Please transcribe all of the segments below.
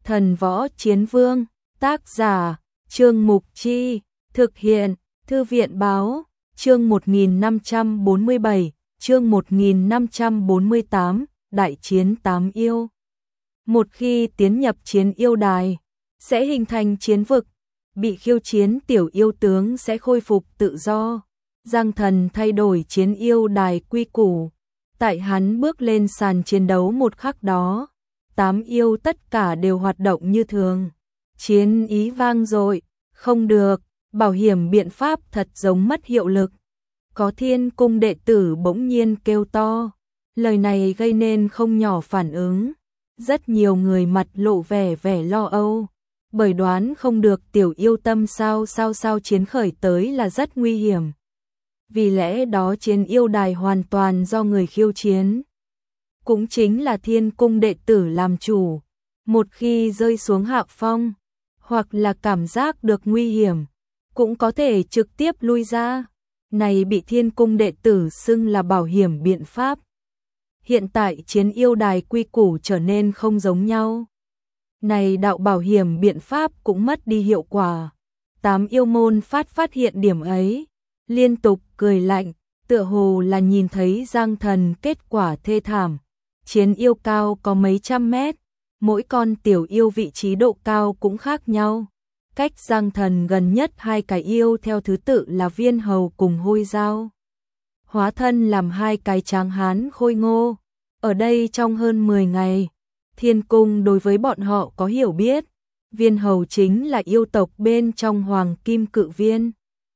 Thần Võ Chiến Vương, tác giả, Trương Mục Chi, thực hiện, Thư viện Báo, chương 1547, chương 1548, Đại chiến 8 yêu. Một khi tiến nhập chiến yêu đài, sẽ hình thành chiến vực, bị khiêu chiến tiểu yêu tướng sẽ khôi phục tự do. Giang Thần thay đổi chiến yêu đài quy củ, tại hắn bước lên sàn chiến đấu một khắc đó, 8 yêu tất cả đều hoạt động như thường. Chiến ý vang dội, không được, bảo hiểm biện pháp thật giống mất hiệu lực. Có Thiên Cung đệ tử bỗng nhiên kêu to, lời này gây nên không nhỏ phản ứng. Rất nhiều người mặt lộ vẻ lo âu, bởi đoán không được tiểu yêu tâm sao chiến khởi tới là rất nguy hiểm. Vì lẽ đó chiến yêu đài hoàn toàn do người khiêu chiến, cũng chính là Thiên Cung đệ tử làm chủ. Một khi rơi xuống hạ phong, hoặc là cảm giác được nguy hiểm, cũng có thể trực tiếp lui ra. Này bị Thiên Cung đệ tử xưng là bảo hiểm biện pháp. Hiện tại chiến yêu đài quy củ trở nên không giống nhau. Này đạo bảo hiểm biện pháp cũng mất đi hiệu quả. 8 yêu môn phát hiện điểm ấy, liên tục cười lạnh, tựa hồ là nhìn thấy Giang Thần kết quả thê thảm. Chiến yêu cao có mấy trăm mét, mỗi con tiểu yêu vị trí độ cao cũng khác nhau. Cách Giang Thần gần nhất hai cái yêu theo thứ tự là Viên Hầu cùng Hôi Dao. Hóa thân làm hai cái tráng hán khôi ngô. Ở đây trong hơn 10 ngày, Thiên Cung đối với bọn họ có hiểu biết. Viên Hầu chính là yêu tộc bên trong Hoàng Kim Cự Viên.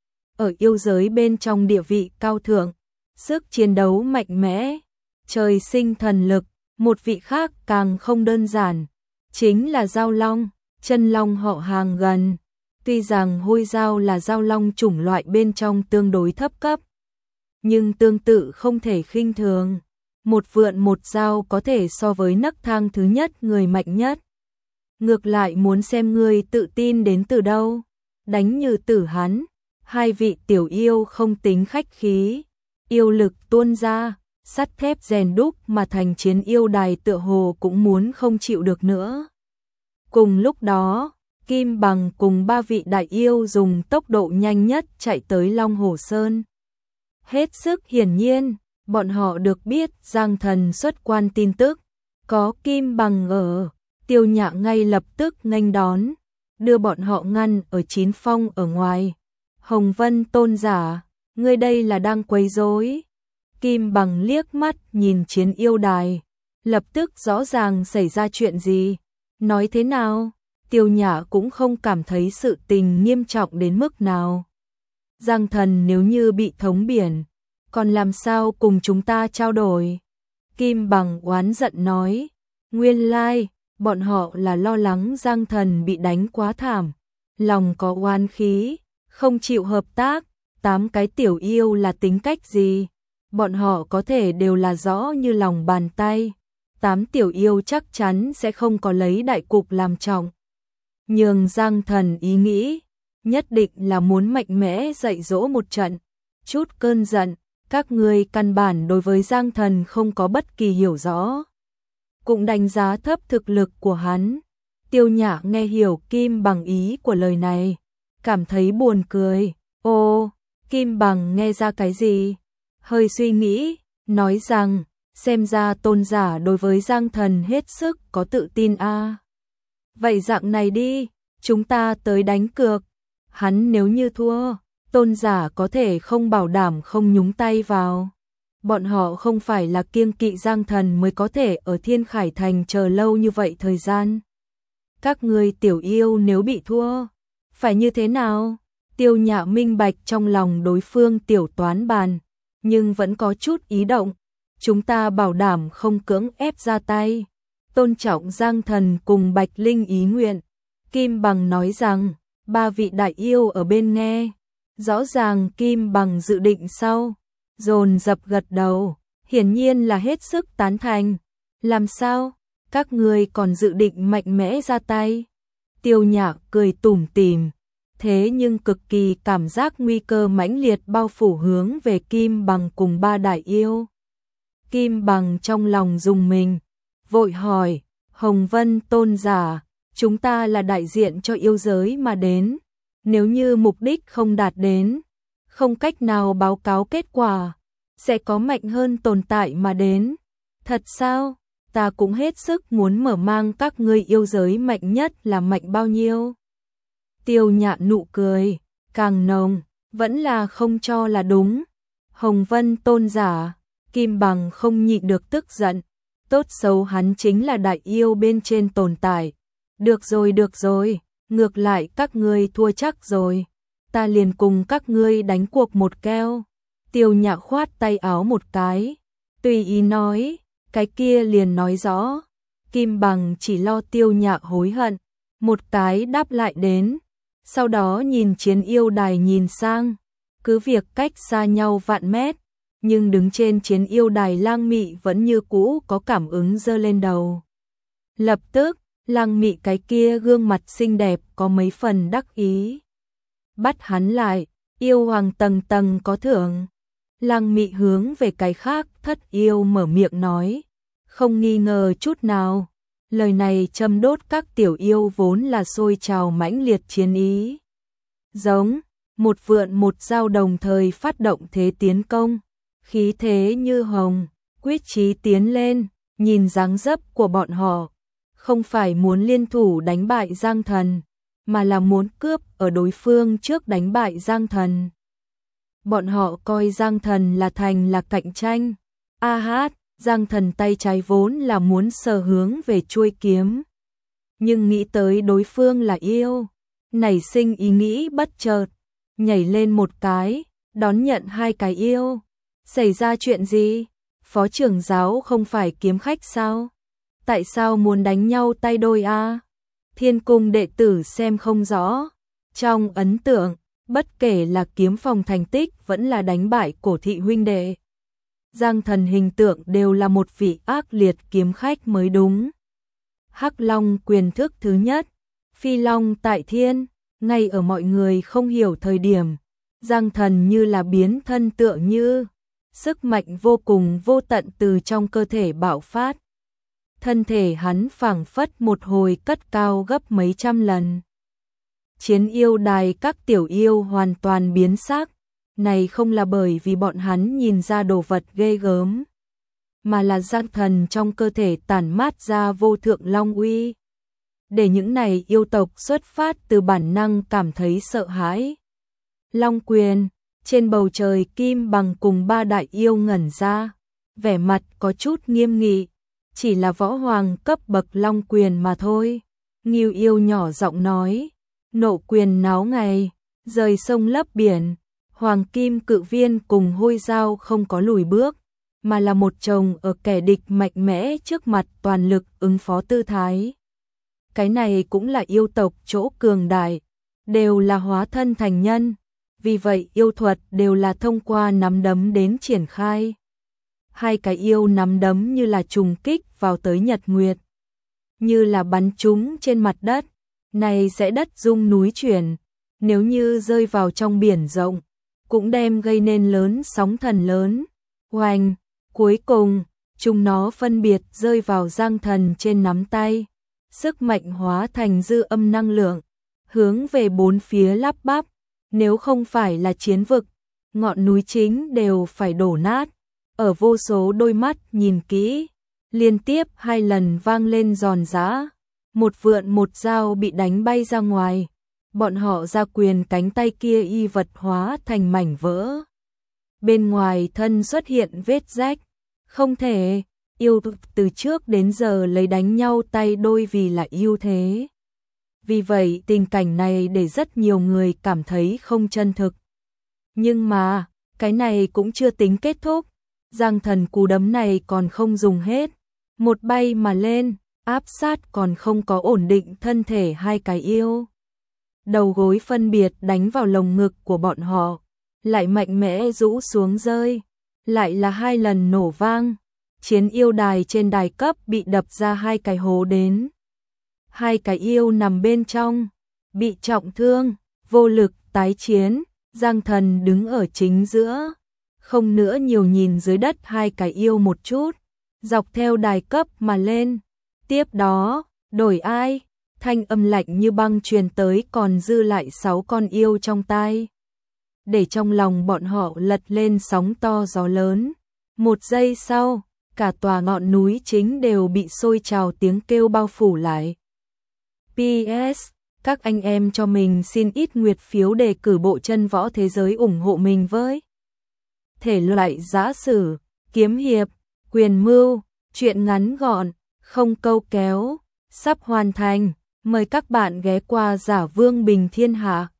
Ở yêu giới bên trong địa vị cao thượng, sức chiến đấu mạnh mẽ, trời sinh thần lực. Một vị khác càng không đơn giản, chính là Dao Long, chân long họ hàng gần. Tuy rằng Hôi Dao là Dao Long chủng loại bên trong tương đối thấp cấp, nhưng tương tự không thể khinh thường. Một vượn một dao có thể so với nấc thang thứ nhất người mạnh nhất. Ngược lại muốn xem ngươi tự tin đến từ đâu. Đánh như Tử hắn, hai vị tiểu yêu không tính khách khí, yêu lực tuôn ra, sắt thép rèn đúc mà thành chiến yêu đài tựa hồ cũng muốn không chịu được nữa. Cùng lúc đó, Kim Bằng cùng 3 vị đại yêu dùng tốc độ nhanh nhất chạy tới Long Hồ Sơn. Hết sức hiển nhiên, bọn họ được biết Giang Thần xuất quan tin tức, có Kim Bằng ở, Tiêu Nhạ ngay lập tức nghênh đón, đưa bọn họ ngăn ở Chín Phong ở ngoài. Hồng Vân tôn giả, ngươi đây là đang quấy rối. Kim Bằng liếc mắt nhìn chiến yêu đài, lập tức rõ ràng xảy ra chuyện gì. Nói thế nào, Tiêu Nhã cũng không cảm thấy sự tình nghiêm trọng đến mức nào. Giang Thần nếu như bị thống biển, còn làm sao cùng chúng ta trao đổi? Kim Bằng oán giận nói, nguyên lai, bọn họ là lo lắng Giang Thần bị đánh quá thảm, lòng có oán khí, không chịu hợp tác. 8 cái tiểu yêu là tính cách gì? Bọn họ có thể đều là rõ như lòng bàn tay. 8 tiểu yêu chắc chắn sẽ không có lấy đại cục làm trọng. Nhưng Giang Thần ý nghĩ, nhất định là muốn mạnh mẽ dạy dỗ một trận. Chút cơn giận, các ngươi căn bản đối với Giang Thần không có bất kỳ hiểu rõ. Cũng đánh giá thấp thực lực của hắn. Tiêu Nhã nghe hiểu Kim Bằng ý của lời này, cảm thấy buồn cười. Ô, Kim Bằng nghe ra cái gì? Hơi suy nghĩ, nói rằng, xem ra tôn giả đối với Giang Thần hết sức có tự tin a. Vậy dạng này đi, chúng ta tới đánh cược. Hắn nếu như thua, tôn giả có thể không bảo đảm không nhúng tay vào. Bọn họ không phải là kiêng kỵ Giang Thần mới có thể ở Thiên Khải Thành chờ lâu như vậy thời gian. Các ngươi tiểu yêu nếu bị thua, phải như thế nào? Tiêu Nhã minh bạch trong lòng đối phương tiểu toán bàn, nhưng vẫn có chút ý động. Chúng ta bảo đảm không cưỡng ép ra tay, tôn trọng Giang Thần cùng Bạch Linh ý nguyện. Kim Bằng nói rằng, 3 vị đại yêu ở bên nghe. Rõ ràng Kim Bằng dự định sau, dồn dập gật đầu, hiển nhiên là hết sức tán thành. Làm sao? Các ngươi còn dự định mạnh mẽ ra tay? Tiêu Nhã cười tủm tỉm, thế nhưng cực kỳ cảm giác nguy cơ mãnh liệt bao phủ hướng về Kim Bằng cùng 3 đại yêu. Kim Bằng trong lòng rùng mình, vội hỏi, Hồng Vân tôn giả, chúng ta là đại diện cho yêu giới mà đến, nếu như mục đích không đạt đến, không cách nào báo cáo kết quả, sẽ có mạnh hơn tồn tại mà đến. Thật sao? Ta cũng hết sức muốn mở mang các ngươi yêu giới mạnh nhất là mạnh bao nhiêu. Tiêu Nhạn nụ cười, càng nồng, vẫn là không cho là đúng. Hồng Vân tôn giả, Kim Bằng không nhịn được tức giận, tốt xấu hắn chính là đại yêu bên trên tồn tại. Được rồi, ngược lại các ngươi thua chắc rồi, ta liền cùng các ngươi đánh cuộc một keo. Tiêu Nhạn khoát tay áo một cái, tùy ý nói, cái kia liền nói rõ. Kim Bằng chỉ lo Tiêu Nhạn hối hận, một cái đáp lại đến, sau đó nhìn chiến yêu đài nhìn sang, cứ việc cách xa nhau vạn mét, nhưng đứng trên chiến yêu đài Lang Mị vẫn như cũ có cảm ứng giơ lên đầu. Lập tức, Lang Mị cái kia gương mặt xinh đẹp có mấy phần đắc ý. Bắt hắn lại, yêu hoàng tầng tầng có thưởng. Lang Mị hướng về cái khác thất yêu mở miệng nói, không nghi ngờ chút nào. Lời này châm đốt các tiểu yêu vốn là sôi trào mãnh liệt chiến ý. Giống, một vượn một dao đồng thời phát động thế tiến công, khí thế như hồng, quyết chí tiến lên, nhìn dáng dấp của bọn họ, không phải muốn liên thủ đánh bại Giang Thần, mà là muốn cướp ở đối phương trước đánh bại Giang Thần. Bọn họ coi Giang Thần là thành là cạnh tranh. Giang Thần tay trái vốn là muốn sờ hướng về chuôi kiếm, nhưng nghĩ tới đối phương là yêu, nảy sinh ý nghĩ bất chợt, nhảy lên một cái, đón nhận hai cái yêu. Xảy ra chuyện gì? Phó trưởng giáo không phải kiếm khách sao? Tại sao muốn đánh nhau tay đôi a? Thiên cung đệ tử xem không rõ. Trong ấn tượng, bất kể là kiếm phòng thành tích vẫn là đánh bại cổ thị huynh đệ, Giang Thần hình tượng đều là một vị ác liệt kiếm khách mới đúng. Hắc Long quyền thức thứ nhất, Phi Long tại thiên, ngay ở mọi người không hiểu thời điểm, Giang Thần như là biến thân tựa như, sức mạnh vô cùng vô tận từ trong cơ thể bạo phát. Thân thể hắn phảng phất một hồi cất cao gấp mấy trăm lần. Chiến yêu đài các tiểu yêu hoàn toàn biến sắc. Này không là bởi vì bọn hắn nhìn ra đồ vật ghê gớm, mà là Giang Thần trong cơ thể tản mát ra vô thượng long uy, để những này yêu tộc xuất phát từ bản năng cảm thấy sợ hãi. Long quyền, trên bầu trời Kim Bằng cùng ba đại yêu ngẩn ra, vẻ mặt có chút nghiêm nghị, chỉ là võ hoàng cấp bậc long quyền mà thôi. Ngưu yêu nhỏ giọng nói, nộ quyền náo ngày, rời sông lấp biển. Hoàng kim cự viên cùng hôi dao không có lùi bước, mà là một chồng ở kẻ địch mạnh mẽ trước mặt toàn lực ứng phó tư thái. Cái này cũng là yêu tộc chỗ cường đại, đều là hóa thân thành nhân, vì vậy yêu thuật đều là thông qua nắm đấm đến triển khai. Hai cái yêu nắm đấm như là trùng kích vào tới nhật nguyệt, như là bắn trúng trên mặt đất, này sẽ đất rung núi chuyển, nếu như rơi vào trong biển rộng, cũng đem gây nên lớn sóng thần lớn. Oanh, cuối cùng, chúng nó phân biệt rơi vào Giang Thần trên nắm tay, sức mạnh hóa thành dư âm năng lượng, hướng về bốn phía lắp bắp, nếu không phải là chiến vực, ngọn núi chính đều phải đổ nát. Ở vô số đôi mắt nhìn kỹ, liên tiếp 2 lần vang lên giòn giã, một vượn một dao bị đánh bay ra ngoài. Bọn họ ra quyền cánh tay kia y vật hóa thành mảnh vỡ. Bên ngoài thân xuất hiện vết rách. Không thể, yêu từ trước đến giờ lấy đánh nhau tay đôi vì là ưu thế. Vì vậy tình cảnh này để rất nhiều người cảm thấy không chân thực. Nhưng mà, cái này cũng chưa tính kết thúc. Giang Thần cú đấm này còn không dùng hết. Một bay mà lên, áp sát còn không có ổn định thân thể hai cái yêu. Đầu gối phân biệt đánh vào lồng ngực của bọn họ, lại mạnh mẽ rũ xuống rơi, lại là 2 lần nổ vang. Chiến yêu đài trên đài cấp bị đập ra 2 cái hố đến. 2 cái yêu nằm bên trong, bị trọng thương, vô lực tái chiến. Giang Thần đứng ở chính giữa, không nữa nhiều nhìn dưới đất 2 cái yêu một chút, dọc theo đài cấp mà lên. Tiếp đó, đổi ai? thanh âm lạnh như băng truyền tới, còn dư lại 6 con yêu trong tai. Để trong lòng bọn họ lật lên sóng to gió lớn. Một giây sau, cả tòa ngọn núi chính đều bị sôi trào tiếng kêu bao phủ lại. PS, các anh em cho mình xin ít nguyệt phiếu đề cử bộ chân võ thế giới ủng hộ mình với. Thể loại giã sử, kiếm hiệp, quyền mưu, truyện ngắn gọn, không câu kéo, sắp hoàn thành. Mời các bạn ghé qua Giả Vương Bình Thiên Hạ.